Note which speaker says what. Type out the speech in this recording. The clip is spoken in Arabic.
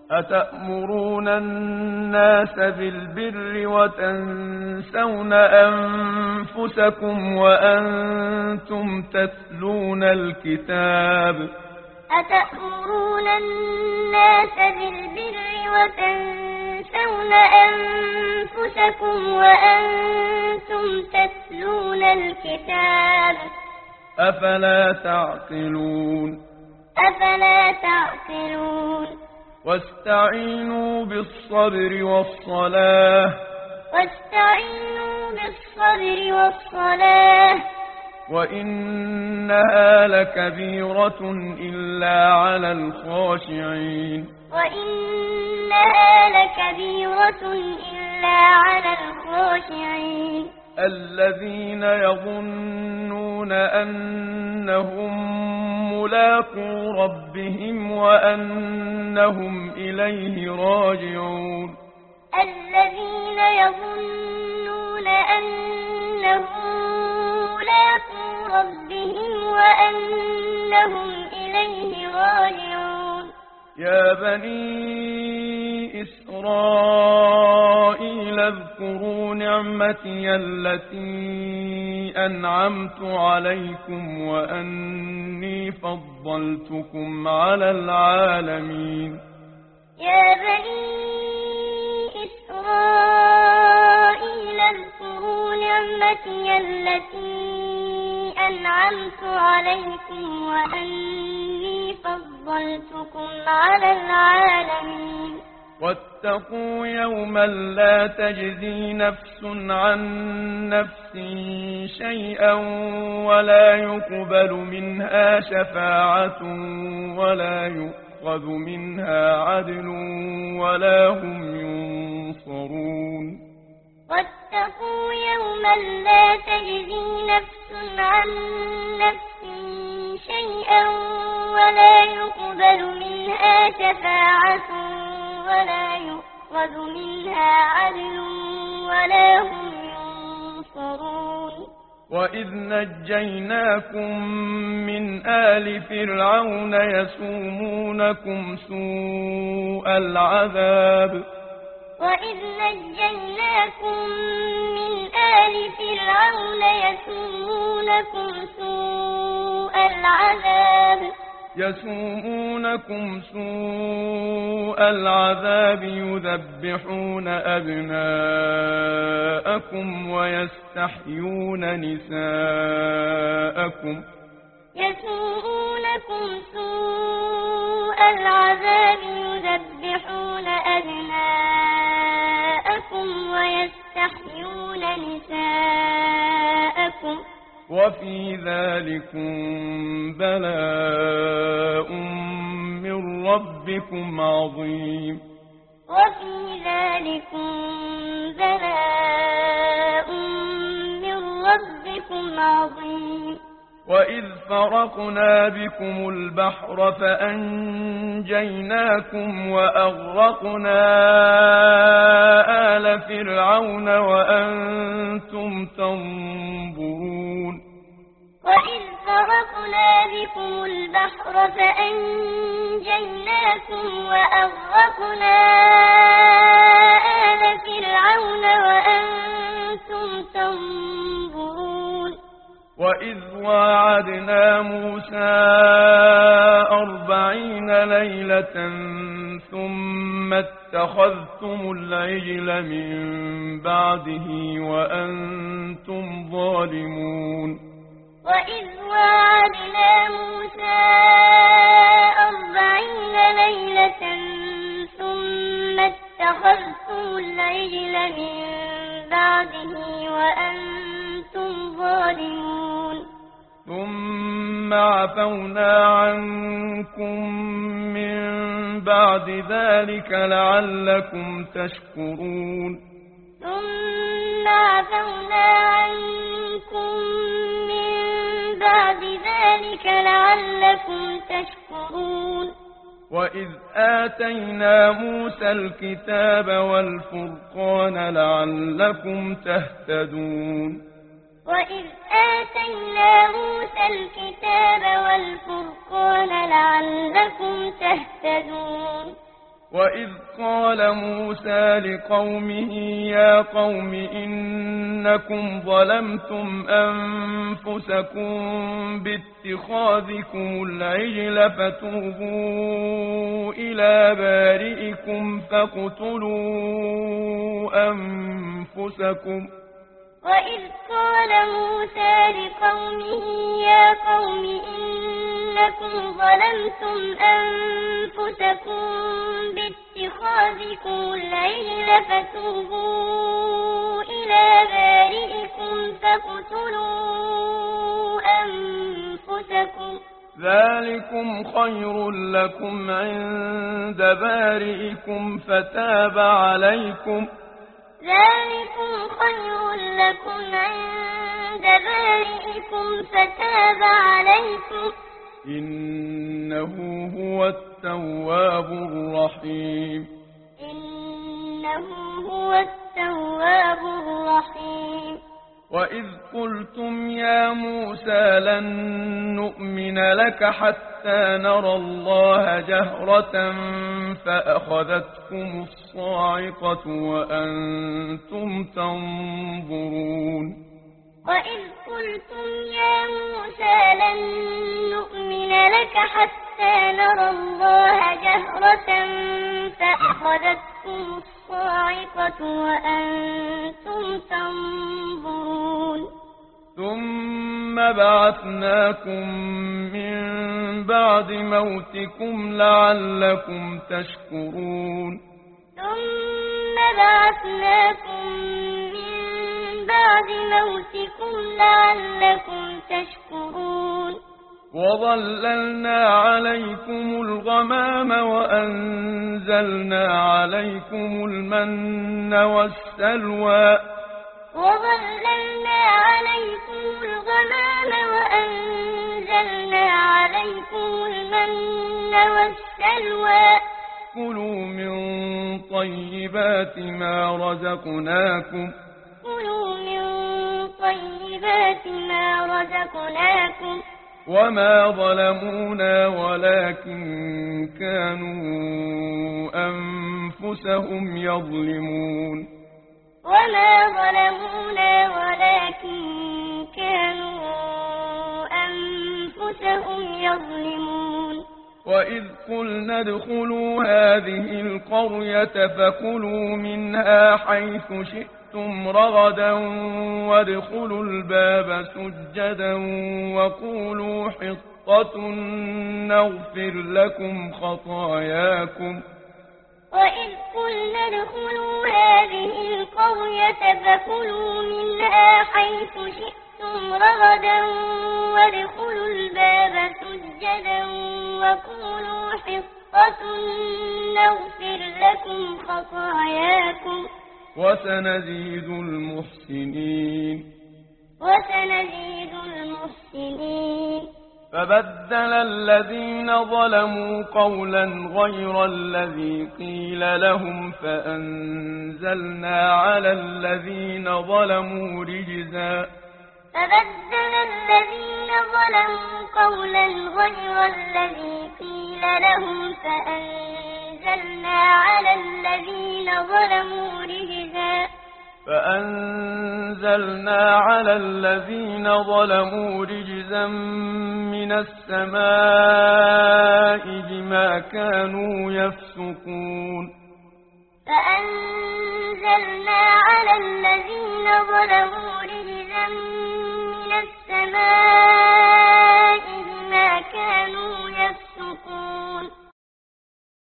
Speaker 1: أتأمرون الناس بالبر وتنسون أنفسكم وأنتم تتلون الكتاب
Speaker 2: أتأمرون الناس بالبر وتنسون أنفسكم وأنتم تتلون الكتاب
Speaker 1: أفلا تعقلون
Speaker 2: أفلا تعقلون
Speaker 1: واستعينوا بالصبر والصلاة
Speaker 2: واستعينوا بالصبر والصلاة
Speaker 1: وإنها لكبيرة إلا على الخاشعين
Speaker 2: وإنها لكبيرة إلا على الخاشعين
Speaker 1: الذين يظنون أنهم ملاقو ربهم وأنهم إليه راجعون
Speaker 2: الذين يظنون أنهم ملاقو ربهم وأنهم إليه راجعون
Speaker 1: يا بني إسرائيل اذكروا نعمتي التي أنعمت عليكم وأني فضلتكم على العالمين
Speaker 2: يا بني إسرائيل اذكروا نعمتي التي أنعمت عليكم وأني فضلتكم على العالمين
Speaker 1: واتقوا يوما لا تجزي نفس عن نفس شيئا ولا يقبل منها شفاعة ولا يؤخذ منها عدل ولا هم ينصرون
Speaker 2: واتقوا يوما لا تجزي نفس عن نفس شيئا ولا يقبل منها شفاعة ولا يؤخذ منها عدل ولا هم ينصرون
Speaker 1: وإذ نجيناكم من آل فرعون يسومونكم سوء العذاب
Speaker 2: وإذ نجيناكم من آل فرعون
Speaker 1: يسومونكم سوء العذاب يذبحون أبناءكم ويستحيون نساءكم
Speaker 2: يسومونكم سوء العذاب يذبحون أبناءكم ويستحيون نساءكم
Speaker 1: وفي ذلكم بلاء من ربكم عظيم
Speaker 2: وفي ذلكم بلاء من ربكم عظيم
Speaker 1: وإذ فرقنا بكم البحر فأنجيناكم وأغرقنا آل فرعون وأنتم تنظرون
Speaker 2: وإذ فرقنا بكم البحر فأنجيناكم وأغرقنا آل فرعون وأنتم تنظرون
Speaker 1: وإذ واعدنا موسى 40 ليلة ثم اتخذتم العجل من بعده وأنتم ظالمون
Speaker 2: وإذ واعدنا موسى 40 ليلة ثم اتخذتم العجل من بعده وأنتم ظالمون
Speaker 1: ثم عفونا عنكم من بعد ذلك لعلكم تشكرون
Speaker 2: ثم عفونا عنكم من بعد ذلك لعلكم تشكرون
Speaker 1: وإذ آتينا موسى الكتاب والفرقان لعلكم تهتدون
Speaker 2: وإذ آتينا موسى الكتاب والفرقان لعلكم تهتدون
Speaker 1: وإذ قال موسى لقومه يا قوم إنكم ظلمتم أنفسكم باتخاذكم العجل فتوبوا إلى بارئكم فاقتلوا أنفسكم.
Speaker 2: وإذ قال موسى لقومه يا قوم إنكم ظلمتم أنفسكم باتخاذكم العجل فتوبوا إلى بارئكم فاقتلوا أنفسكم
Speaker 1: ذلكم خير لكم عند بارئكم فتاب عليكم
Speaker 2: ذلكم خير لكم عند بارئكم فتاب عليكم
Speaker 1: إنه هو التواب الرحيم
Speaker 2: إنه هو التواب الرحيم.
Speaker 1: وإذ قلتم يا موسى لن نؤمن لك حتى نرى الله جهرة فأخذتكم الصاعقة وأنتم تنظرون.
Speaker 2: وإذ قلتم يا موسى لن نؤمن لك حتى نرى الله جهرة فأخذتكم الصاعقة وأنتم تنظرون.
Speaker 1: ثم بعثناكم من بعد موتكم لعلكم تشكرون.
Speaker 2: ثم بعثناكم من بعد موتكم لعلكم تشكرون.
Speaker 1: وظللنا عليكم الغمام وأنزلنا عليكم المن والسلوى
Speaker 2: وظللنا عليكم الغمام وأنزلنا عليكم المن والسلوى
Speaker 1: كلوا من طيبات ما رزقناكم وما ظلمونا ولكن كانوا أنفسهم يظلمون. وإذ قلنا ادخلوا هذه القرية فكلوا منها حيث شئتم رغدا وادخلوا الباب سجدا وقولوا حطة نغفر لكم خطاياكم.
Speaker 2: وإذ قلنا ادخلوا هذه القرية فكلوا منها حيث شئتم رغدا وادخلوا الباب سجدا وقولوا حطة نغفر لكم خطاياكم
Speaker 1: وسنزيد المحسنين. فبدل الذين ظلموا قولا غير الذي قيل لهم فأنزلنا على الذين ظلموا رجزا.
Speaker 2: فبدل الذين ظلموا قولا غير الذي قيل لهم فأنزلنا على الذين ظلموا رجزا من السماء بما كانوا يفسقون. فأنزلنا على الذين ظلموا رجزا من السماء